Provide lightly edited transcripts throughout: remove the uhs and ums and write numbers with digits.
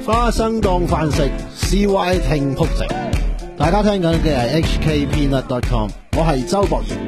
花生當飯食 ，CY 聽仆直。大家聽緊嘅係 HKpeanut.com， 我係周博賢。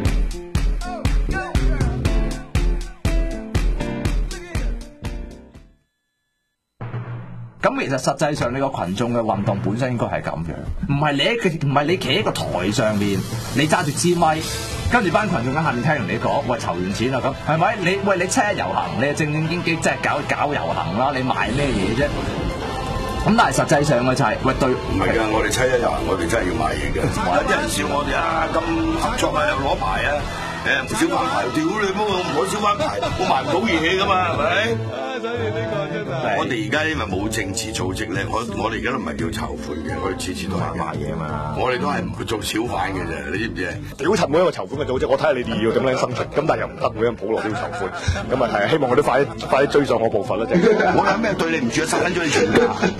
咁其實實際上你個群眾嘅運動本身應該係咁樣，唔係你企喺個台上面，你揸住支咪，跟住班群眾喺下面聽完你講，喂籌完錢啦咁，係咪？你七一遊行，你係正正經經即係搞遊行啦，你賣咩嘢啫？咁但係實際上嘅就係、喂對， 唔係㗎，我哋七一遊行，我哋真係要賣嘢嘅。有人笑我哋啊，咁合作啊，又攞牌啊，小販牌，屌你乜我唔攞小販牌，我賣唔到嘢㗎嘛，係咪？所以呢個真係。我哋而家因為冇政治組織咧，我哋而家都唔係叫籌款嘅，我哋次次都係賣嘢嘛。我哋都係唔去做小販嘅啫，你知唔知啊？ 屌柒每一個籌款嘅組織，我睇下你哋要點樣生存，咁但係又唔得，每人普羅都要籌款，咁啊係希望佢都快啲追上我步伐啦，即係。 我有咩對你唔住啊？收緊咗你錢㗎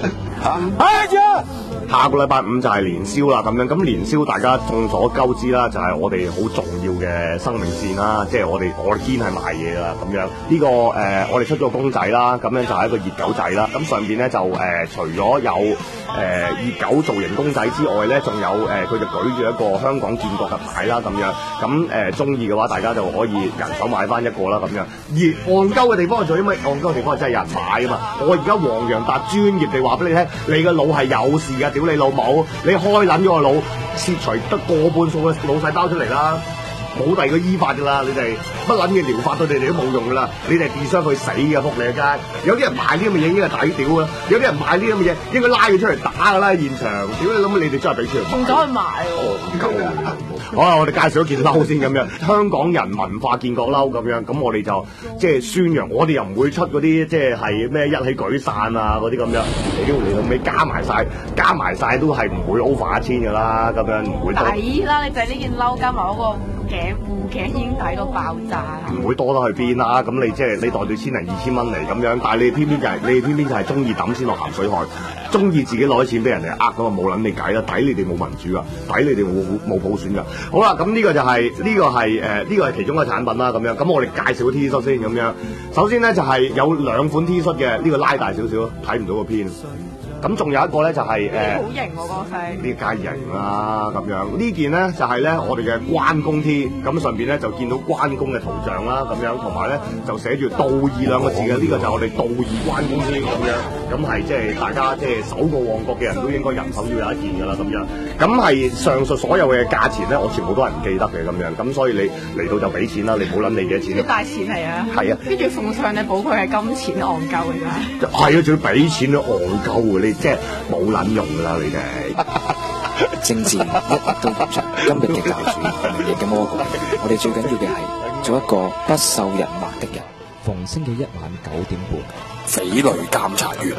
下個禮拜五就係年宵啦，咁樣咁年宵大家眾所周知啦，就係我哋好重要嘅生命線啦，即係我哋堅係賣嘢啦，咁樣呢個我哋出咗個公仔啦，咁樣就係一個熱狗仔啦，咁上邊咧就除咗有熱狗造型公仔之外咧，仲有佢就舉住一個香港建國嘅牌啦，咁樣咁中意嘅話，大家就可以人手買翻一個啦，咁樣。而戇鳩嘅地方係做啲咩？戇鳩嘅地方係真係有人買啊嘛！我而家黃洋達專業地話俾你聽，你個腦係有事㗎，屌你老母！你開撚咗個腦，切除得過半數嘅腦細胞出嚟啦！冇第二個醫法㗎啦，你哋乜撚嘅療法對你哋都冇用㗎啦，你哋自傷去死嘅仆你街！有啲人買呢咁嘅嘢應該係抵屌啊，有啲人買呢咁嘅嘢應該拉佢出嚟打㗎啦，現場！屌你諗你哋真係俾錢仲走去買好啦，我哋介紹咗件褸先咁樣，香港人文化建國褸咁樣，咁我哋就即係宣揚，我哋又唔會出嗰啲即係咩一起舉傘啊嗰啲咁樣，屌你老味加埋晒都係唔會 over 1000㗎啦，咁樣唔會抵啦！你就係呢件褸加埋嗰個護頸已經抵到爆炸啦， 唔會多得去邊啦。咁你即係你袋住1000零2000蚊嚟咁樣，但係你偏偏就係中意抌先落鹹水海，中意自己攞啲錢俾人哋咁啊，冇撚你計啦，抵你哋冇民主啊，抵你哋冇普選㗎。好啦，咁呢個就係呢個係其中嘅產品啦，咁樣。咁我哋介紹個 T 恤先咁樣。首先咧就係有兩款 T 恤嘅，呢個拉大少少，睇唔到個片。咁仲有一個咧就係好型喎個色， 呢家型啦咁樣。呢件咧就係咧我哋嘅關公 T，咁上邊咧就見到關公嘅圖像啦，咁樣同埋咧就寫住道義兩個字嘅，呢個就係我哋道義關公 T 咁樣。咁係即係大家即係守過旺角嘅人都應該人手要有一件㗎啦咁樣。咁係上述所有嘅價錢咧，我全部都係唔記得嘅咁樣。咁所以你嚟到就俾錢啦，你唔好諗你幾多錢。 啲大錢嚟啊！ 係啊， 跟住奉上你寶貴嘅金錢戇鳩㗎咋？ 係啊，仲要俾錢都戇鳩你即係冇撚用㗎啦，你哋政治一日都延續，今日嘅教主，明日嘅魔鬼。我哋最緊要嘅係做一個不受人罵的人。 逢星期一晚9點半， 匪類監察員。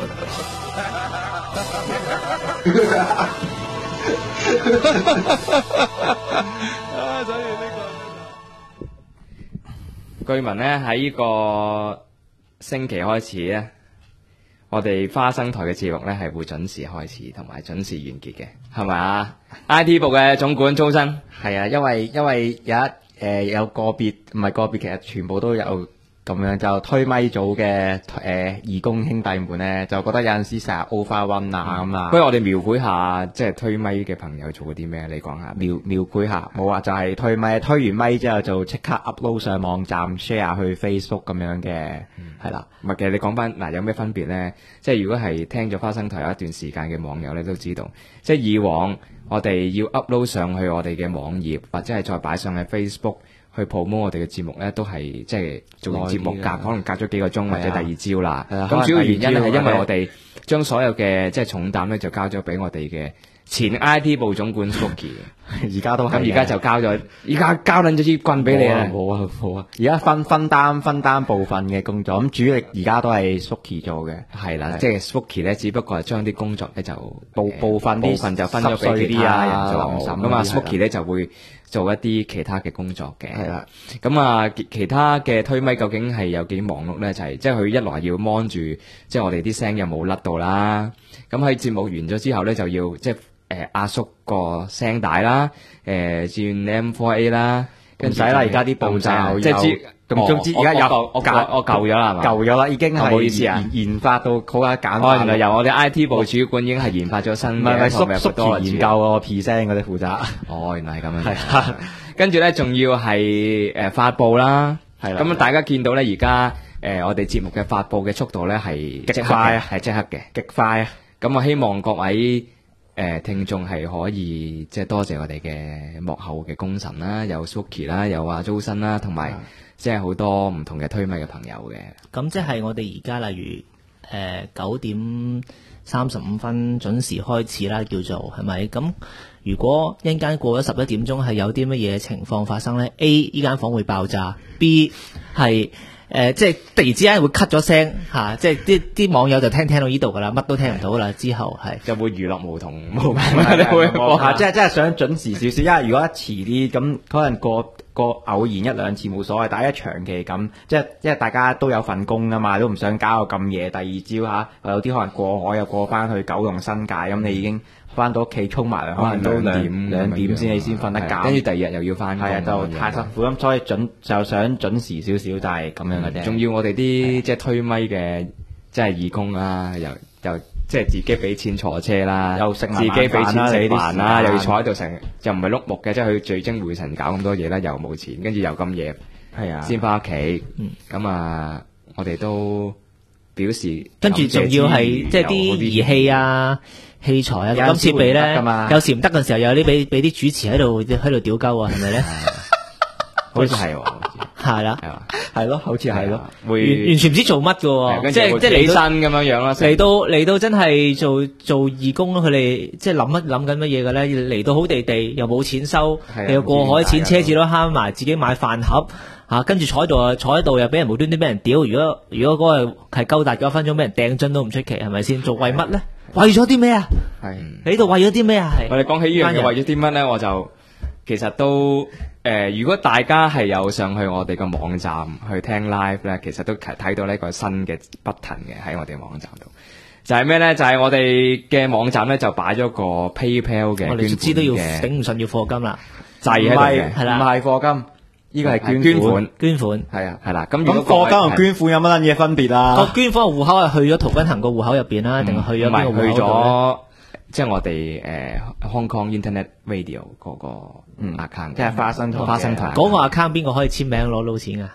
據聞咧喺呢個星期開始咧，我哋花生台嘅節目咧係會準時開始同埋準時完結嘅，係咪啊 ？IT 部嘅總管周生係啊，因為有個別唔係個別，其實全部都有。咁樣就推咪組嘅義工兄弟們咧，就覺得有陣時成日 overrun 啊咁啊。不如我哋描繪下，即係推咪嘅朋友做過啲咩？你講下描繪下。冇啊，就係推咪，推完咪之後就即刻 upload 上網站 share 去 Facebook 咁樣嘅，係啦。唔係，其實你講翻嗱，有咩分別咧？即係如果係聽咗花生台有一段時間嘅網友咧，都知道，即係以往我哋要 upload 上去我哋嘅網頁，或者係再擺上去 Facebook。去 promote 我哋嘅節目咧，都係即係做完節目可能隔咗幾個鐘或者第二朝啦。咁主要原因係因為我哋將所有嘅即係重擔咧就交咗俾我哋嘅前 IT 部總管 Suki， 而家都係。咁而家就交咗，而家交撚咗支棍俾你啦。冇啊！而家分擔部分嘅工作，咁主力而家都係 Suki 做嘅。係啦，即係 Suki 咧，只不過係將啲工作咧就部分就分咗俾其他人做。咁啊 Suki 咧就會做一啲其他嘅工作嘅。係啦，咁啊其他嘅推咪究竟係有幾忙碌咧？就係即係佢一來要 mon 住，即係我哋啲聲有冇甩到啦。咁喺節目完咗之後咧，就要即係壓縮個聲帶啦，轉 M4A 啦，跟住唔使啦，而家啲步驟即係咁總之而家有我舊咗啦，係嘛？ 舊咗啦，已經係唔好意思啊， 研發到好簡單。 原來由我哋 IT 部主管已經係研發咗新嘅， 唔係縮田研究個 present 嗰啲負責。 原來係咁樣。係啊，跟住咧仲要係發布啦，係啦。咁大家見到咧而家我哋節目嘅發布嘅速度咧係極快， 係即刻嘅， 極快啊！ 咁我希望各位聽眾係可以即係多謝我哋嘅幕後嘅功臣啦，有 Suki 啦，有阿 Johnson 啦，同埋即係好多唔同嘅推咪嘅朋友嘅。 咁即係我哋而家例如9:35準時開始啦，叫做係咪？咁如果一陣間過咗11點鐘係有啲乜嘢情況發生咧 ？A 依間房會爆炸 ，B 係即係突然之間會 cut 咗聲嚇，即係啲網友就聽到呢度噶啦，乜都聽唔到啦。之後係就會娛樂無同， 即係想準時少少，因為如果一遲啲咁，可能個偶然一兩次冇所謂，但係一長期咁，即係大家都有份工噶嘛，都唔想搞到咁夜。第二朝有啲可能過海又過翻去九龍新界，咁你已經翻到屋企沖埋涼，可能都兩點先你先瞓得覺， 跟住第二日又要翻工， 就太辛苦咁，所以就想準時少少，就係咁樣嘅啫。 仲要我哋啲即係推咪嘅，即係義工啦，又即係自己俾錢坐車啦， 又食自己俾錢食飯啦，又要坐喺度成，就唔係碌木嘅，即係去聚精會神搞咁多嘢啦，又冇錢，跟住又咁夜， 係啊， 先翻屋企。咁我哋都表示， 跟住仲要係即係啲儀器啊、器材啊、錄音設備咧，有時唔得嘅時候，又有啲俾啲主持喺度屌鳩啊，係咪咧？ 好似係喎。 係啦， 係咯，好似係咯， 會完全唔知做乜嘅，即係起身咁樣啦。 嚟到真係做義工咯，佢哋即係諗緊乜嘢嘅咧？嚟到好地地，又冇錢收，又過海錢車子都慳埋，自己買飯盒跟住坐喺度又俾人無端端俾人屌。如果嗰個係夠達嗰1分鐘俾人掟樽都唔出奇，係咪先？做為乜咧？為咗啲咩啊？係喺度為咗啲咩啊？係我哋講起呢樣嘢，為咗啲乜咧？我就其實都。如果大家係有上去我哋個網站去聽 live 咧，其實都睇到呢個新嘅 button 嘅喺我哋網站度，就係咩咧？就係我哋嘅網站咧就擺咗個 PayPal 嘅， 我哋知都要頂唔順要課金啦， 滯喺度嘅， 係啦， 唔係課金，呢個係捐款， 係啊， 係啦。咁課金同捐款有乜嘢分別啊？ 個捐款嘅戶口係去咗陶君行個戶口入邊啦，定係去咗邊個戶口度？ 即係我哋Hong Kong Internet Radio 嗰個account， 即係花生台嗰個 account 邊個可以簽名攞到錢啊？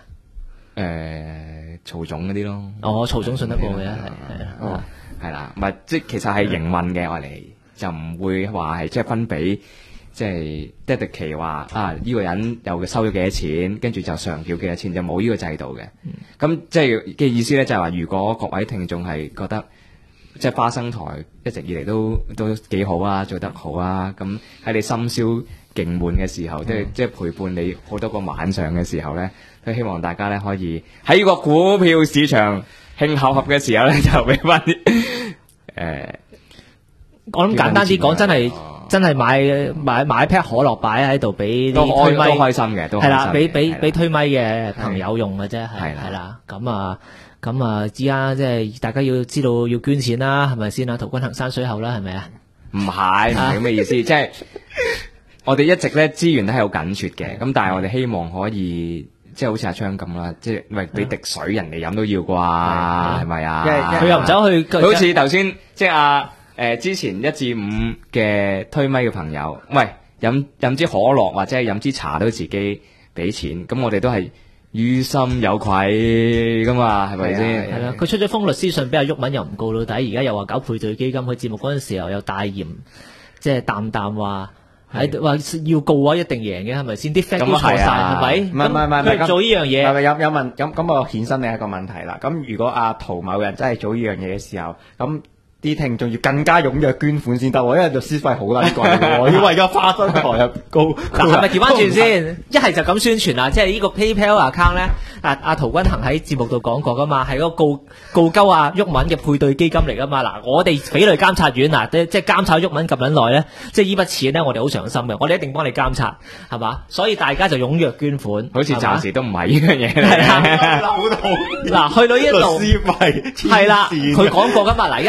曹總嗰啲咯。 曹總信得過嘅係啦，唔係即係其實係營運嘅，我哋就唔會話係即係分俾即係爹地奇話呢個人又收咗幾多錢，跟住就上繳幾多錢，就冇呢個制度嘅。咁即係嘅意思咧，就係話如果各位聽眾係覺得，即係花生台一直以嚟都幾好啊，做得好啊，咁喺你深宵勁悶嘅時候，即係陪伴你好多個晚上嘅時候咧，都希望大家咧可以喺呢個股票市場興巧合嘅時候咧，就俾翻啲我諗簡單啲講，真係買一 pack 可樂擺喺度俾啲推咪， 都開心嘅， 係啦，俾推咪嘅朋友用嘅啫，係啦，咁啊，知啊，即係大家要知道要捐錢啦，係咪先啊？陶君行山水後啦，係咪啊？ 唔係咁嘅意思，即係我哋一直咧資源都係好緊缺嘅，咁但係我哋希望可以即係好似阿昌咁啦，即係喂俾滴水人哋飲都要啩，係咪啊？ 佢又唔走去， 佢好似頭先即係之前1至5嘅推咪嘅朋友，喂飲支可樂或者係飲支茶都自己俾錢，咁我哋都係於心有愧噶嘛，係咪先？ 係啦，佢出咗封律師信俾阿毓民，又唔告到底，而家又話搞配對基金，佢節目嗰陣時候又大言，即係淡話要告啊，一定贏嘅，係咪先？啲 fact 都錯晒，係咪？ 唔係佢做呢樣嘢， 係咪有問咁我衍生另一個問題啦。咁如果阿陶某人真係做呢樣嘢嘅時候，咁啲聽眾要更加踴躍捐款先得，因為律師費好撚貴喎，要為咗花生台入高， 係咪調翻轉先？一係就咁宣傳啦，即係呢個 PayPal account 咧，阿陶君行喺節目度講過噶嘛，係嗰個告鳩阿毓民嘅配對基金嚟噶嘛。嗱，我哋匪類監察院即係監察毓民咁撚耐咧，即係呢筆錢咧，我哋好上心嘅，我哋一定幫你監察，係嘛？所以大家就踴躍捐款， 好似暫時都唔係呢樣嘢。 係啦，嗱，去到呢一度， 律師費係啦，佢講過噶嘛。嗱，而家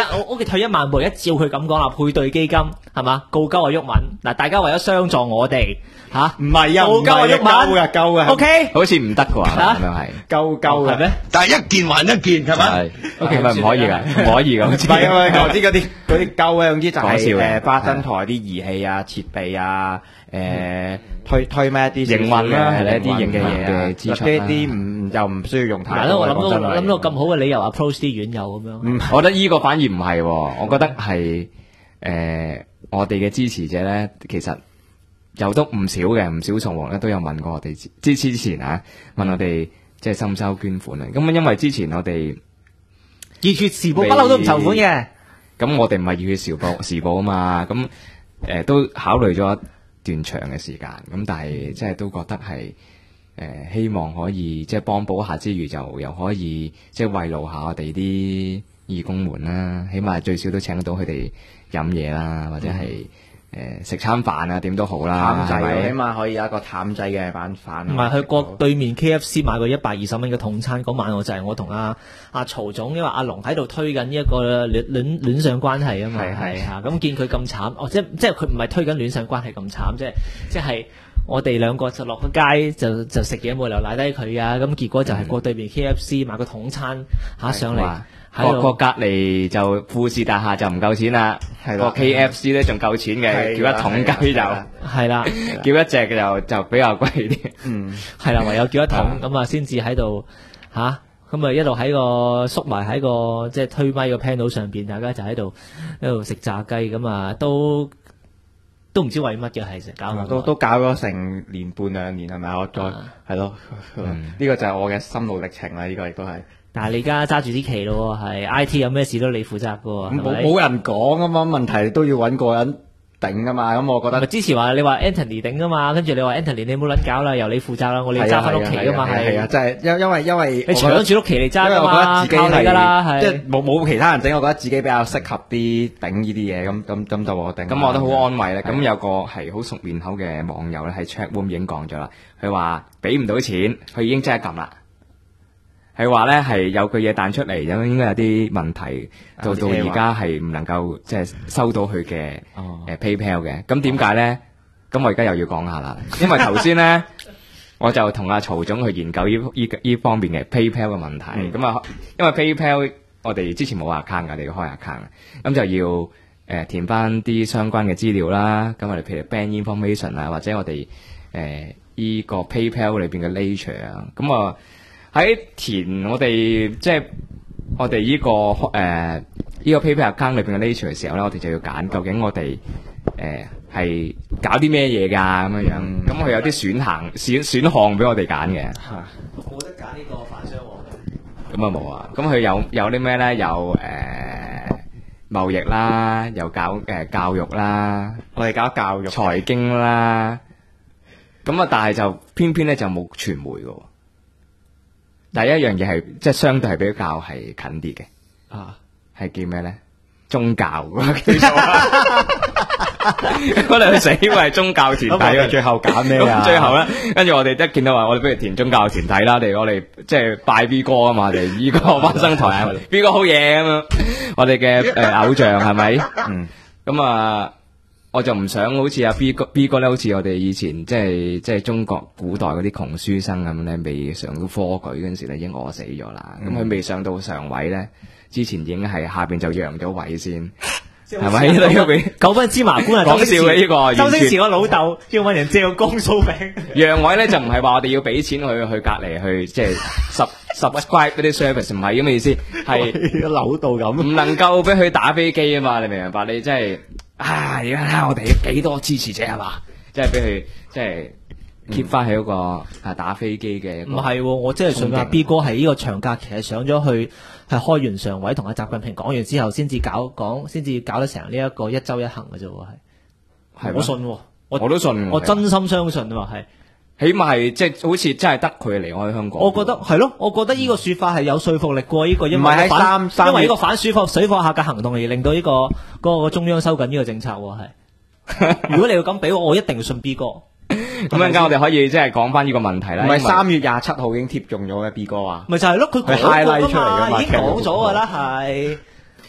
你退一萬步，一照佢咁講啦，配對基金係嘛，告鳩阿毓民嗱，大家為咗相助我哋嚇， 唔係啊， 告鳩阿毓民夠嘅 ，OK， 好似唔得嘅話，咁樣係夠嘅係咩？ 但係一件還一件係咪？ 係咪唔可以㗎？唔可以㗎，好似唔係啊，我知嗰啲夠嘅，總之就講笑嘅花生台啲儀器啊、設備啊，推咩一啲營運啦， 係係一啲營嘅運嘅支出啦。 呢啲又唔需要用太係咯， 多。 我諗到咁好嘅理由 approach 啲院友咁樣。 我覺得呢個反而唔係喎，我覺得係我哋嘅支持者咧，其實有都唔少嘅，唔少從王咧都有問過我哋之前啊，問我哋即係收唔收捐款啊。咁因為之前我哋熱血時報不嬲都唔籌款嘅， 咁我哋唔係熱血時報啊嘛，咁都考慮咗一段長嘅時間，咁但係即係都覺得係希望可以即係幫補下之餘，就又可以即係慰勞下我哋啲義工們啦，起碼最少都請得到佢哋飲嘢啦，或者係食餐飯啊，點都好啦， 淡仔， 係咪起碼可以有一個淡仔嘅晚飯。 唔係去國對面 KFC 買個120蚊嘅統餐嗰晚，我就係我同阿曹總，因為阿龍喺度推緊呢一個戀上關係啊嘛，係嚇，咁見佢咁慘，即係佢唔係推緊戀上關係咁慘，即係我哋兩個就落咗街就食嘢冇理由賴低佢啊，咁結果就係過對面 KFC 買個統餐上嚟。 個隔離就富士大廈就唔夠錢啦，個 KFC 咧仲夠錢嘅，叫一桶雞就係啦， 叫一隻嘅就比較貴啲。 係啦，唯有叫一桶咁啊，先至喺度嚇，咁啊一路喺個縮埋喺個即係推咪個 panel 上邊，大家就喺度食炸雞咁啊，都唔知為乜嘅係食搞都搞咗成年半2年係咪？我再係咯，呢個就係我嘅心路歷程啦。呢個亦都係。 但係你而家揸住啲旗咯，係 IT 有咩事都你負責噶喎， 冇人講啊嘛，問題都要揾個人頂啊嘛，咁我覺得。 咪之前話你話 Anthony 頂噶嘛，跟住你話 Anthony 你冇撚搞啦，由你負責啦，我哋揸翻屋企噶嘛係。 係啊，即係因為你搶住屋企嚟揸噶嘛，靠你噶啦，係。 即係冇其他人整，我覺得自己比較適合啲頂呢啲嘢，咁就我頂。 咁我覺得好安慰咧。咁有個係好熟面口嘅網友咧，喺 chat room 已經講咗啦，佢話俾唔到錢，佢已經即刻撳啦。係話咧係有句嘢彈出嚟，應該有啲問題，到而家係唔能夠即係收到佢嘅PayPal 嘅。咁點解咧？咁我而家又要講下啦，因為頭先咧我就同阿曹總去研究呢方面嘅 PayPal 嘅問題。咁啊，因為 PayPal 我哋之前冇 account 㗎，你要開 account，咁就要填翻啲相關嘅資料啦。咁我哋譬如 bank information 啊，或者我哋依個 PayPal 裏邊嘅 nature 啊，咁啊。喺填我哋即係我哋呢個PayPal account 裏邊嘅 nature 嘅時候咧，我哋就要揀究竟我哋係搞啲咩嘢㗎咁樣。咁佢有啲選項俾我哋揀嘅。 冇得揀呢個反商喎。 咁啊冇啊。咁佢有啲咩咧？有貿易啦，又搞教育啦， 我哋搞教育、 財經啦。咁啊，但係就偏偏咧就冇傳媒㗎。第一樣嘢係即係相對係比較係近啲嘅，係叫咩咧？宗教叫做，我哋去死因為宗教團體， 最後揀咩啊？ 最後咧，跟住我哋一見到話，我哋不如填宗教團體啦。我哋即係拜 B 哥啊嘛，我哋呢個花生台啊，B 哥好嘢咁樣，我哋嘅偶像係咪？咁啊。我就唔想好似阿 B 哥咧，好似我哋以前即係中國古代嗰啲窮書生咁咧，未上到科舉嗰陣時咧，已經餓死咗啦。咁佢未上到上位咧，之前已經係下邊就讓咗位先，係咪？呢個9分芝麻官啊，講笑嘅呢個。周星馳個老豆要揾人借個光酥餅。讓位咧就唔係話我哋要俾錢去隔離去即係subscribe 嗰啲 service， 唔係咁嘅意思，係扭到咁， 唔能夠俾佢打飛機啊嘛！你明唔明白？你真係。而家睇下我哋幾多支持者係嘛？即係俾佢即係 keep 翻起嗰個打飛機嘅。唔係， 我真係信阿 B 哥係呢個長假期係上咗去，係開完常委同阿習近平講完之後，先至搞得成呢一個一周一行嘅啫喎，係。我信，我都信，我真心相信啊，係。 起碼係即係好似真係得佢離開香港。 我覺得係咯，我覺得呢個說法係有說服力過呢個，因為因為呢個反水貨客嘅行動而令到呢個中央收緊呢個政策喎，係。如果你要咁俾我一定信 B 哥。 咁陣間我哋可以即係講翻呢個問題啦。 唔係3月27號已經貼中咗嘅 B 哥啊？ 咪就係咯，佢 highlight 出嚟㗎嘛， 已經講咗㗎啦，係。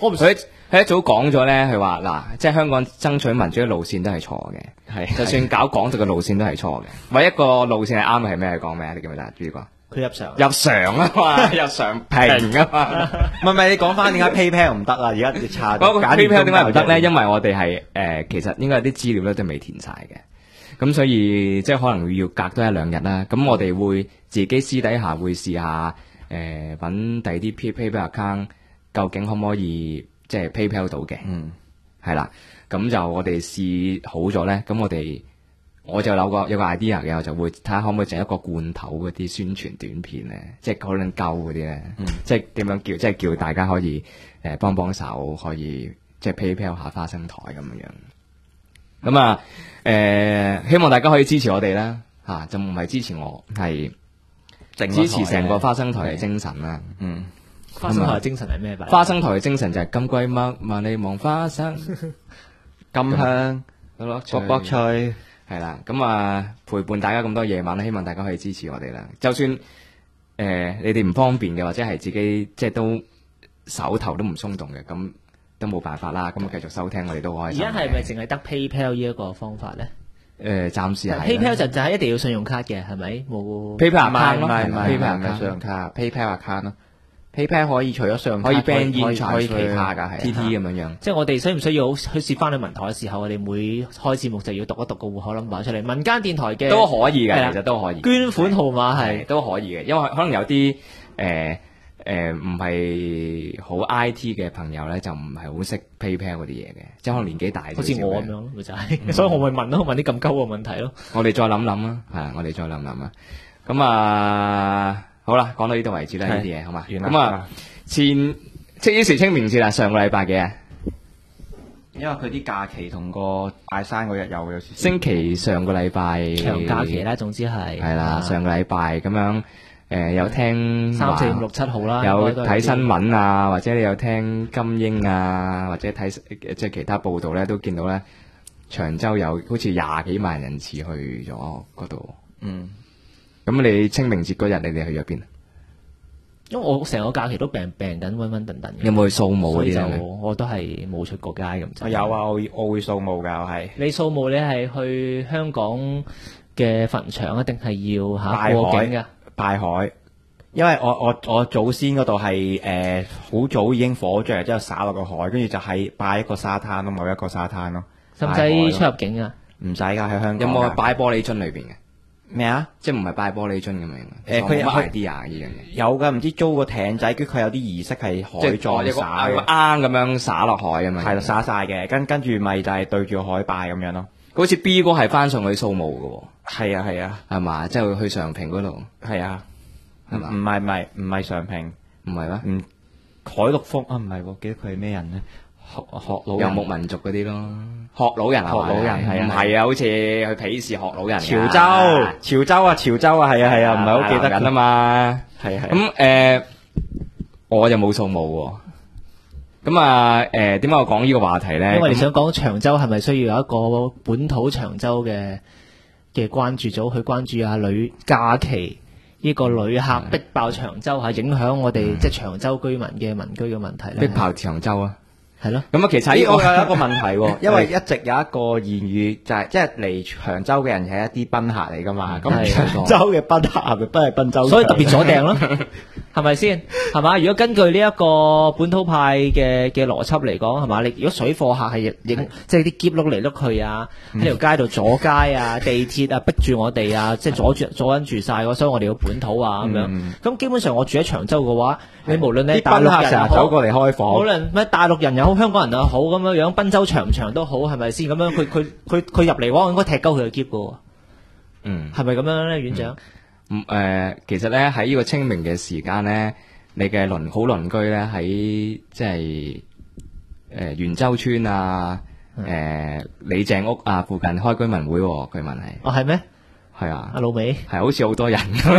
佢一早講咗咧，佢話嗱，即係香港爭取民主嘅路線都係錯嘅，係就算搞港獨嘅路線都係錯嘅。唯一一個路線係啱嘅係咩？係講咩？你記唔記得？朱哥， 佢入常啊嘛，入常平啊嘛。 唔係你講翻點解 PayPal 唔得啊？而家要查嗰個 PayPal 點解唔得咧？因為我哋係其實應該有啲資料咧都未填晒嘅，咁所以即係可能要隔多1-2日啦。咁我哋會自己私底下會試下揾第啲 PayPal account，究竟可唔可以？即係 PayPal 到嘅，係啦，咁就我哋試好咗咧，咁我就有個 idea 嘅，我就會睇下可唔可以整一個罐頭嗰啲宣傳短片咧，即係可能鳩嗰啲咧，即係點樣叫，即係叫大家可以幫手，可以即係 PayPal 下花生台咁樣。咁啊希望大家可以支持我哋啦，就唔係支持我，係支持成個花生台嘅精神啦。 花生台嘅精神係咩？ 花生台嘅精神就係金龜麥萬里望花生， 咁香卜卜脆， 係啦。咁啊陪伴大家咁多夜晚，希望大家可以支持我哋啦。就算你哋唔方便嘅，或者係自己即係都手頭都唔鬆動嘅，咁都冇辦法啦。咁繼續收聽我哋都可以。 而家係咪淨係得 PayPal 呢一個方法咧？ 暫時係 PayPal 就係一定要信用卡嘅，係咪？冇 PayPal account 咯， 唔係 PayPal 唔係信用卡 ，PayPal account 咯。PayPal 可以除咗信用卡， 可以 ban 可以其他㗎，係 TT 咁樣。 即係我哋需唔需要好似翻去文台嘅時候，我哋每開節目就要讀一讀個戶口 number 出嚟？民間電台嘅都可以嘅，其實都可以。 捐款號碼係都可以嘅，因為可能有啲唔係好 IT 嘅朋友咧，就唔係好識 PayPal 嗰啲嘢嘅，即係可能年紀大啲。 好似我咁樣咯，咪就係。所以我咪問咯，問啲咁鳩嘅問題咯。 我哋再諗諗啦，係我哋再諗諗啊。咁啊，好啦，講到呢度為止啦，呢啲嘢好嘛？咁啊，即係清明節啦，上個禮拜幾啊？ 因為佢啲假期同個拜山嗰日有少少。 星期上個禮拜長假期啦，總之係啦，上個禮拜咁樣。有聽 3、4、5、6、7號啦， 有睇新聞啊，或者你有聽金英啊，或者睇即係其他報道咧，都見到咧長洲有好似20幾萬人次去咗嗰度。咁你清明節嗰日你哋去咗邊？ 因為我成個假期都病緊，溫溫頓頓。 有冇去掃墓嗰啲咧？ 我都係冇出過街咁滯。 有啊，我會掃墓㗎，我係。 你掃墓你係去香港嘅墳場一定係要過境㗎？ 拜海，因為我祖先嗰度係好早已經火著，之後灑落個海，跟住就係拜一個沙灘咯，某一個沙灘咯。 使唔使出入境啊？ 唔使㗎，喺香港。 有冇擺玻璃樽裏邊嘅？ 咩啊？ 即係唔係擺玻璃樽咁樣？ 佢有 idea 呢樣嘢。 有㗎，唔知租個艇仔，跟住佢有啲儀式係海葬灑嘅， 有個罌咁樣灑落海啊嘛。 係啦，灑晒嘅，跟住咪就係對住海拜咁樣咯。 好似 B 哥係翻上去掃墓嘅喎。 係啊係啊， 係嘛？即係去常平嗰度。 係啊，係嘛？唔係常平， 唔係咩？ 海陸豐啊，唔係喎，記得佢係咩人咧？學老人， 遊牧民族嗰啲咯，學老人係唔係啊？好似去鄙視學老人。 潮州啊，係啊，唔係好記得緊啊嘛。係。咁我就冇掃墓喎。咁啊，點解我講呢個話題咧？ 因為你想講長洲係咪需要有一個本土長洲嘅關注組去關注下假期呢個旅客逼爆長洲係影響我哋即係長洲居民嘅民居嘅問題咧？ 逼爆長洲啊！ 係咯， 咁啊，其實呢個有一個問題喎，因為一直有一個言語就係即係嚟長洲嘅人係一啲賓客嚟噶嘛，咁長洲嘅賓客係咪都係賓州？ 所以特別阻訂咯，係咪先？係嘛？如果根據呢一個本土派嘅邏輯嚟講，係嘛？你如果水貨客係影即係啲篋碌嚟碌去啊，喺條街度阻街啊，地鐵啊逼住我哋啊，即係阻緊住晒，所以我哋要本土啊咁樣。咁基本上我住喺長洲嘅話，你無論你大陸人成日走過嚟開房， 無論咩大陸人又好，香港人又好咁樣，賓州長唔長都好，係咪先？咁樣佢入嚟嘅話，我應該踢鳩佢嘅篋嘅。係咪咁樣咧，院長？ 其實咧喺呢個清明嘅時間咧，你嘅好鄰居咧喺即係元洲村啊、李鄭屋啊附近開居民會，據聞係。 哦，係咩？ 係啊。 阿老尾係好似好多人。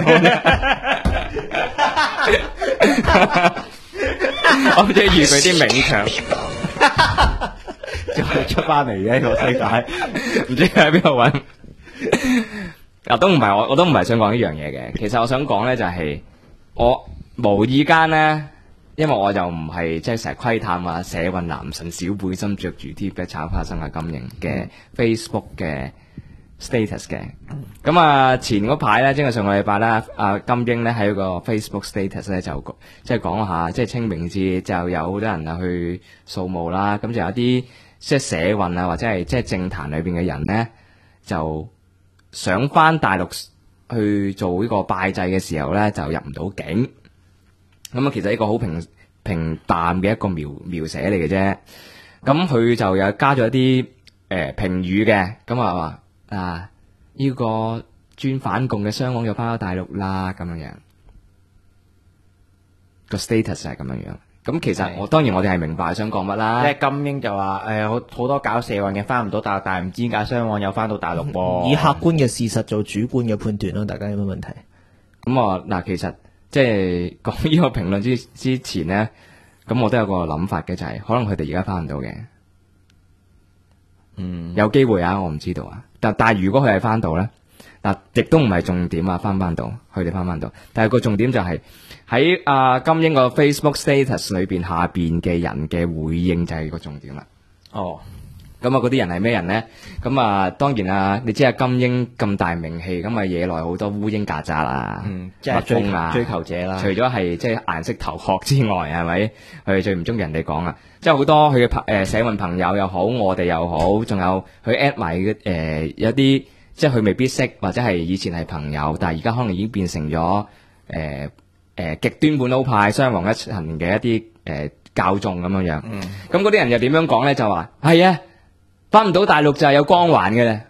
我即係預佢啲名場， 再出翻嚟嘅個世界， 唔知喺邊度揾。都唔係我都唔係想講呢樣嘢嘅。其實我想講咧就係我無意間咧因為我就唔係即係成日窺探啊社運男神小背心着住 T 恤炒花生啊金英嘅 Facebook 嘅 status 嘅。咁啊前嗰排咧，即係上個禮拜咧，阿金英咧喺個 Facebook status 咧就即係講下，即係清明節就有好多人啊去掃墓啦。咁就有啲即係社運啊或者係即係政壇裏邊嘅人咧，就想翻大陸去做呢個拜祭嘅時候咧，就入唔到境。咁啊，其實一個好平淡嘅一個描寫嚟嘅啫。咁佢就有加咗一啲評語嘅，咁啊話啊呢個專反共嘅雙王又翻咗大陸啦，咁樣樣個 status 係咁樣樣。咁其實當然我哋係明白想講乜啦。 即係金英就話好多搞社運嘅翻唔到大陸，但係唔知點解雙王又翻到大陸喎。 以客觀嘅事實做主觀嘅判斷咯，大家有乜問題？ 咁啊嗱，其實即係講呢個評論之前咧，咁我都有個諗法嘅，就係可能佢哋而家翻唔到嘅，有機會啊，我唔知道啊。但係如果佢係翻到咧，嗱亦都唔係重點啊，翻到佢哋翻到，但係個重點就係喺金英個 Facebook status 裏邊下邊嘅人嘅回應就係個重點啦。哦。咁啊，嗰啲人係咩人咧？咁啊，當然啊，你知金英咁大名氣，咁啊惹來好多烏蠅曱甴啊， 即係追求者啦。 除咗係即係顏色頭殼之外，係咪？佢最唔中意人哋講啊，即係好多佢嘅社運朋友又好，我哋又好，仲有佢 at 埋嘅有啲即係佢未必識，或者係以前係朋友，但係而家可能已經變成咗極端本土派雙王一層嘅一啲教眾咁樣樣。咁嗰啲人又點樣講咧？就話係啊。翻唔到大陸就係有光環嘅咧，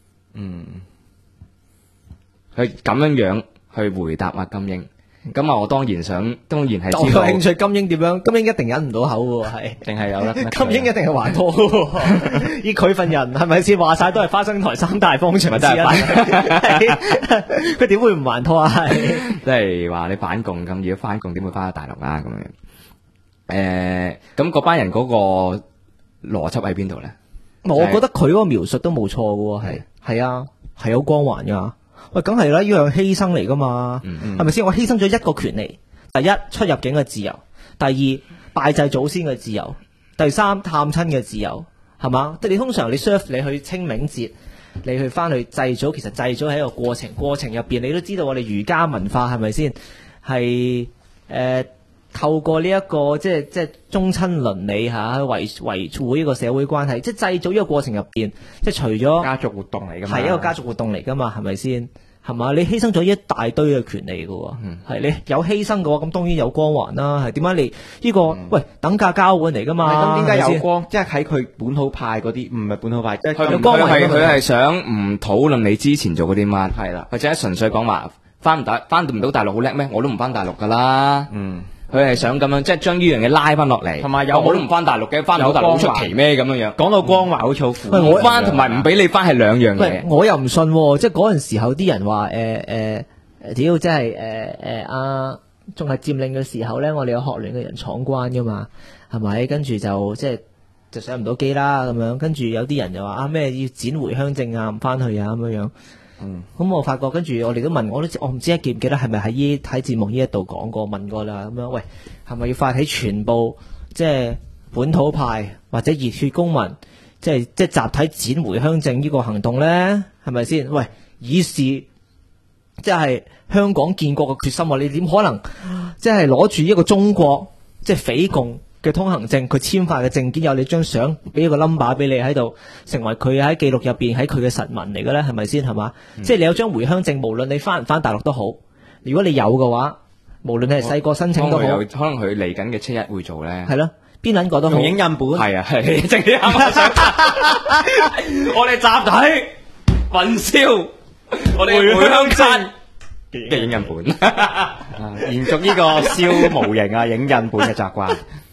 佢咁樣去回答阿金英，咁我當然係知道。 我有興趣金英點樣？金英一定忍唔到口嘅喎，係定係有啦。 金英一定係還拖嘅喎，以佢份人係咪先話晒都係花生台三大方場之一，佢點會唔還拖啊？ 即係話你反共咁，如果反共點會翻到大陸啊？咁樣咁嗰班人嗰個邏輯喺邊度咧？ 我覺得佢嗰個描述都冇錯嘅喎，係啊，係有光環噶。喂，梗係啦，呢樣犧牲嚟噶嘛，係咪先？我犧牲咗一個權利，第一出入境嘅自由，第二拜祭祖先嘅自由，第三探親嘅自由，係嘛？你通常你 serve 你去清明節，你去翻去祭祖，其實祭祖係一個過程入邊，你都知道我哋儒家文化係咪先？係透過呢一個即係宗親倫理嚇，維護呢個社會關係，即係祭祖呢個過程入邊，即係除咗家族活動嚟㗎嘛， 係一個家族活動嚟㗎嘛，係咪先？係嘛？你犧牲咗一大堆嘅權利㗎喎，係你有犧牲嘅話，咁當然有光環啦。係點解你呢個喂等價交換嚟㗎嘛？ 咁點解有光？即係喺佢本土派嗰啲，唔係本土派，即係有光環。 佢係想唔討論你之前做嗰啲乜，係啦，或者純粹講話翻唔到大陸好叻咩？我都唔翻大陸㗎啦。佢係想咁樣，即係將呢樣嘢拉翻落嚟，同埋我都唔翻大陸嘅，翻唔到大陸好出奇咩咁樣樣？ 講到光環好似好負面。 我翻同埋唔俾你翻係兩樣嘢。 我又唔信喎，即係嗰陣時候啲人話屌，即係仲係佔領嘅時候咧，我哋有學聯嘅人闖關噶嘛，係咪？跟住就上唔到機啦咁樣，跟住有啲人就話咩要剪回鄉證啊，唔翻去啊咁樣樣。咁我發覺，跟住我哋都問，我唔知記唔記得係咪喺節目呢一度講過問過啦，咁樣喂，係咪要發起全部即係本土派或者熱血公民，即係集體剪回鄉證呢個行動咧？係咪先？喂，以示即係香港建國嘅決心啊！你點可能即係攞住一個中國即係匪共嘅通行證，佢簽發嘅證件有你張相，俾一個 number 俾你喺度，成為佢喺記錄入邊喺佢嘅實文嚟嘅咧，係咪先？係嘛？即係你有張回鄉證，無論你翻唔翻大陸都好，如果你有嘅話，無論你係細個申請都好，可能佢嚟緊嘅7·1會做咧， 係咯，邊撚個都好， 用影印本， 係啊，係正啱我哋集體焚燒我哋回鄉證嘅影印本， 延續呢個燒模型啊、影印本嘅習慣。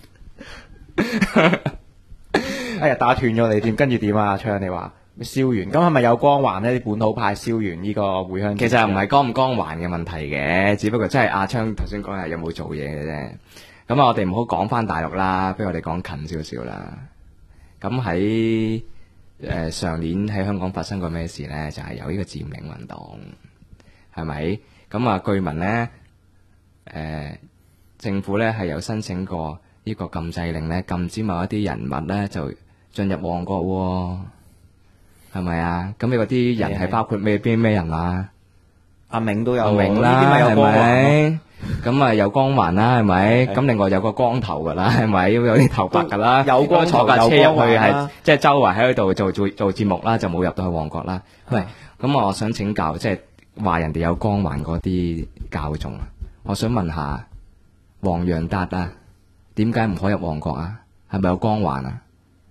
哎呀，打斷咗你點？跟住點啊？昌你話燒完，咁係咪有光環呢？啲本土派燒完呢個回鄉， 其實唔係光唔光環嘅問題嘅，只不過真係阿昌頭先講係有冇做嘢嘅啫。咁啊，我哋唔好講翻大陸啦，不如我哋講近少少啦。咁喺上年喺香港發生過咩事呢？就係有呢個佔領運動，係咪？咁啊，據聞呢， 政府咧係有申請過呢個禁制令咧，禁止某一啲人物咧就進入旺角喎，係咪啊？咁你嗰啲人係包括咩人啊？ 阿明都有， 阿明啦， 呢啲咪有係光環咪？咁啊有光環啦，係咪？咁另外有個光頭噶啦，係咪？有啲頭髮噶啦， 有光頭坐架車入去有光環係啦即係周圍喺度做節目啦，就冇入到去旺角啦。喂，咁我想請教，即係話人哋有光環嗰啲教眾啊，我想問下黃洋達啊，點解唔可以入旺角啊？係咪有光環啊？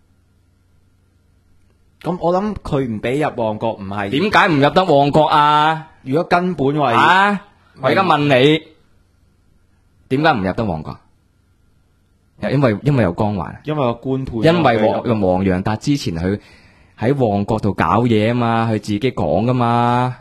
咁我諗佢唔俾入旺角唔係點解唔入得旺角啊？ 如果根本為啊，我而家問你，點解唔入得旺角？因為有光環， 因為個官判， 因為黃洋達之前佢喺旺角度搞嘢啊嘛，佢自己講噶嘛，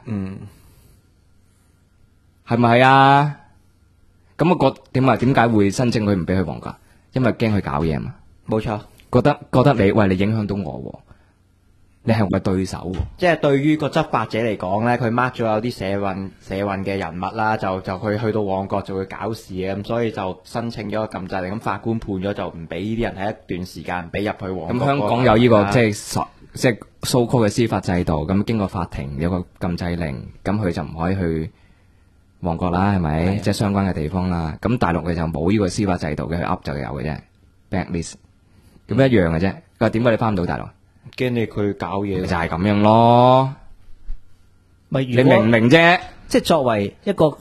係咪啊？咁我點解會申請佢唔俾去旺角？因為驚佢搞嘢啊嘛。 冇錯， 覺得你影響到我喎。你係我嘅對手喎， 即係對於個執法者嚟講咧，佢 mark 咗有啲社運嘅人物啦，就去到旺角就會搞事嘅，咁所以就申請咗個禁制令，咁法官判咗就唔俾呢啲人喺一段時間唔俾入去旺角。 咁香港有呢個即係so called嘅司法制度，咁經過法庭有個禁制令，咁佢就唔可以去旺角啦，係咪？即係相關嘅地方啦。咁大陸佢就冇呢個司法制度嘅，佢 up 就有嘅啫 blacklist， 咁一樣嘅啫。佢話點解你翻唔到大陸？ 驚你佢搞嘢， 就係咁樣咯。你明唔明啫？ 即係作為一個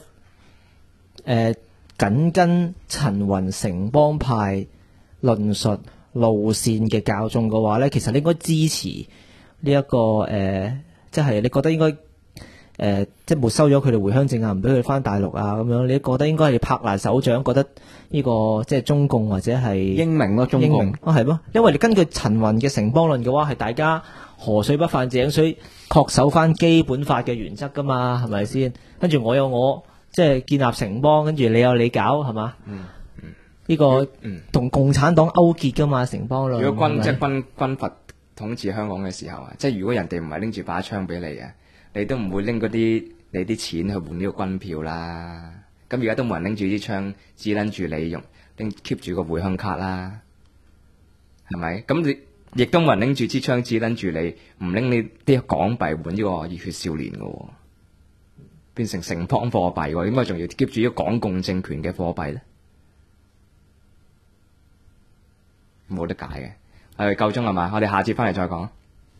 緊跟陳雲城邦派論述路線嘅教眾嘅話咧，其實你應該支持呢一個即係你覺得應該即係沒收咗佢哋回鄉證啊，唔俾佢哋翻大陸啊咁樣，你覺得應該係拍爛手掌，覺得呢個即係中共或者係英明咯，中共係咯，因為你根據陳雲嘅城邦論嘅話，係大家河水不犯井水，確守翻基本法嘅原則噶嘛，係咪先？跟住我有我即係建立城邦，跟住你有你搞，係嘛？呢個同共產黨勾結噶嘛，城邦論。 如果軍閥統治香港嘅時候啊，即係如果人哋唔係拎住把槍俾你嘅，你都唔會拎嗰啲你啲錢去換呢個軍票啦。咁而家都冇人拎住啲槍，只拎住你用，拎 keep 住個回鄉卡啦，係咪？咁你亦都冇人拎住支槍，只拎住你，唔拎你啲港幣換呢個熱血少年嘅，變成城邦貨幣喎，點解仲要 keep 住呢個港共政權嘅貨幣咧？冇得解嘅，夠鐘係嘛？我哋下節翻嚟再講。